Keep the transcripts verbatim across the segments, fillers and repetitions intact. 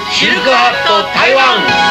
シルクハット台湾。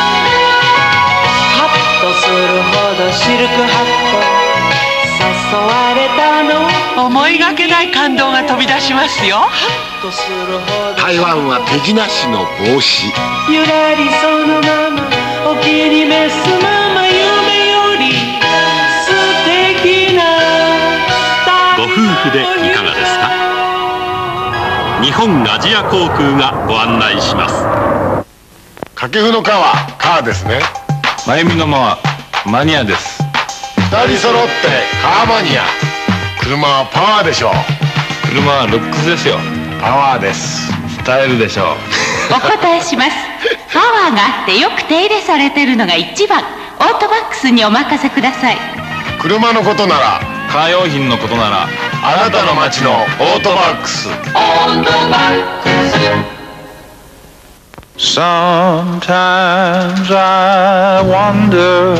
ハッとするほどシルクハット、誘われたの。 思いがけない感動が飛び出しますよ。 台湾は手品師の帽子。 ゆらりそのままお気に召すまま、夢より素敵なご夫婦でいかがですか。日本アジア航空がご案内します。 掛布の「か」は「カー」ですね。 真由美の「ま」はマニアです。 二人揃ってカーマニア。車はパワーでしょう。 車はルックスですよ。 パワーです。 スタイルでしょう。お答えします。パワーがあってよく手入れされてるのが一番。オートバックスにお任せください。 車のことなら、 カー用品のことなら、 あなたの街のオートバックス。オートバックス。Sometimes I wonder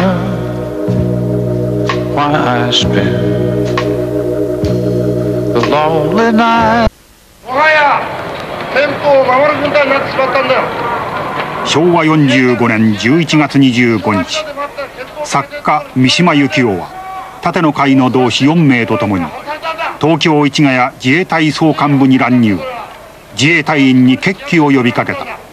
why I spend the lonely night。 もはや憲法を守る軍隊になってしまったんだよ。 しょうわよんじゅうごねんじゅういちがつにじゅうごにち、作家三島由紀夫は盾の会の同志よんめいとともに東京市ヶ谷自衛隊総監部に乱入、自衛隊員に決起を呼びかけた。